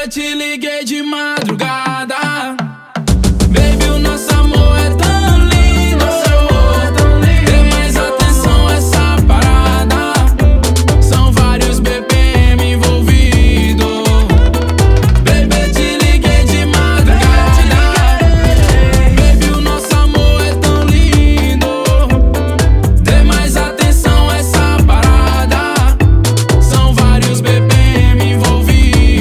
eu te liguei de madrugada. Baby, o nosso amor é tão lindo. Dê mais atenção a essa parada. São vários BPM envolvidos. Baby, eu te liguei de madrugada. Baby, o nosso amor é tão lindo. Dê mais atenção a essa parada. São vários BPM envolvidos.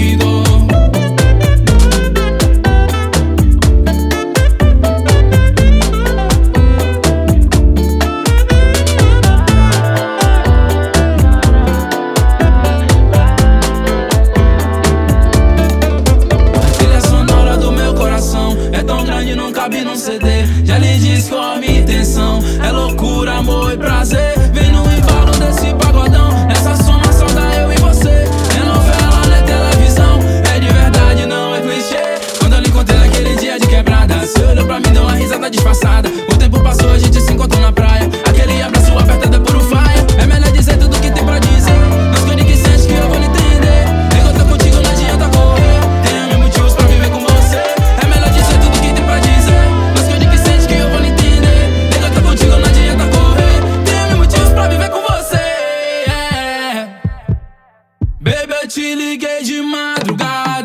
É tão grande, não cabe num CD. Já lhe disse qual a minha intenção. É loucura, amor e prazer. Vem no embalo desse pagodão. Nessa soma só dá eu e você. É novela, não é televisão. É de verdade, não é clichê. Quando eu lhe encontrei naquele dia de quebrada, você olhou pra mim, deu uma risada disfarçada. O tempo passou, a gente se encontrou na praia. Aquele abraço apertado é puro faia. É melhor dizer tudo que tem pra dizer. Não esconde que sente que eu vou lhe entender. Enquanto eu tô contigo não adianta correr. Tenho mil motivos pra viver com você. É melhor dizer tudo que tem pra dizer. Não esconde que sente que eu vou lhe entender. Enquanto eu tô contigo não adianta correr. Tenho mil motivos pra viver com você. Baby, eu te liguei de madrugada.